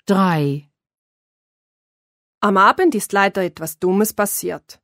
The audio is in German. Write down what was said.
3. Am Abend ist leider etwas Dummes passiert.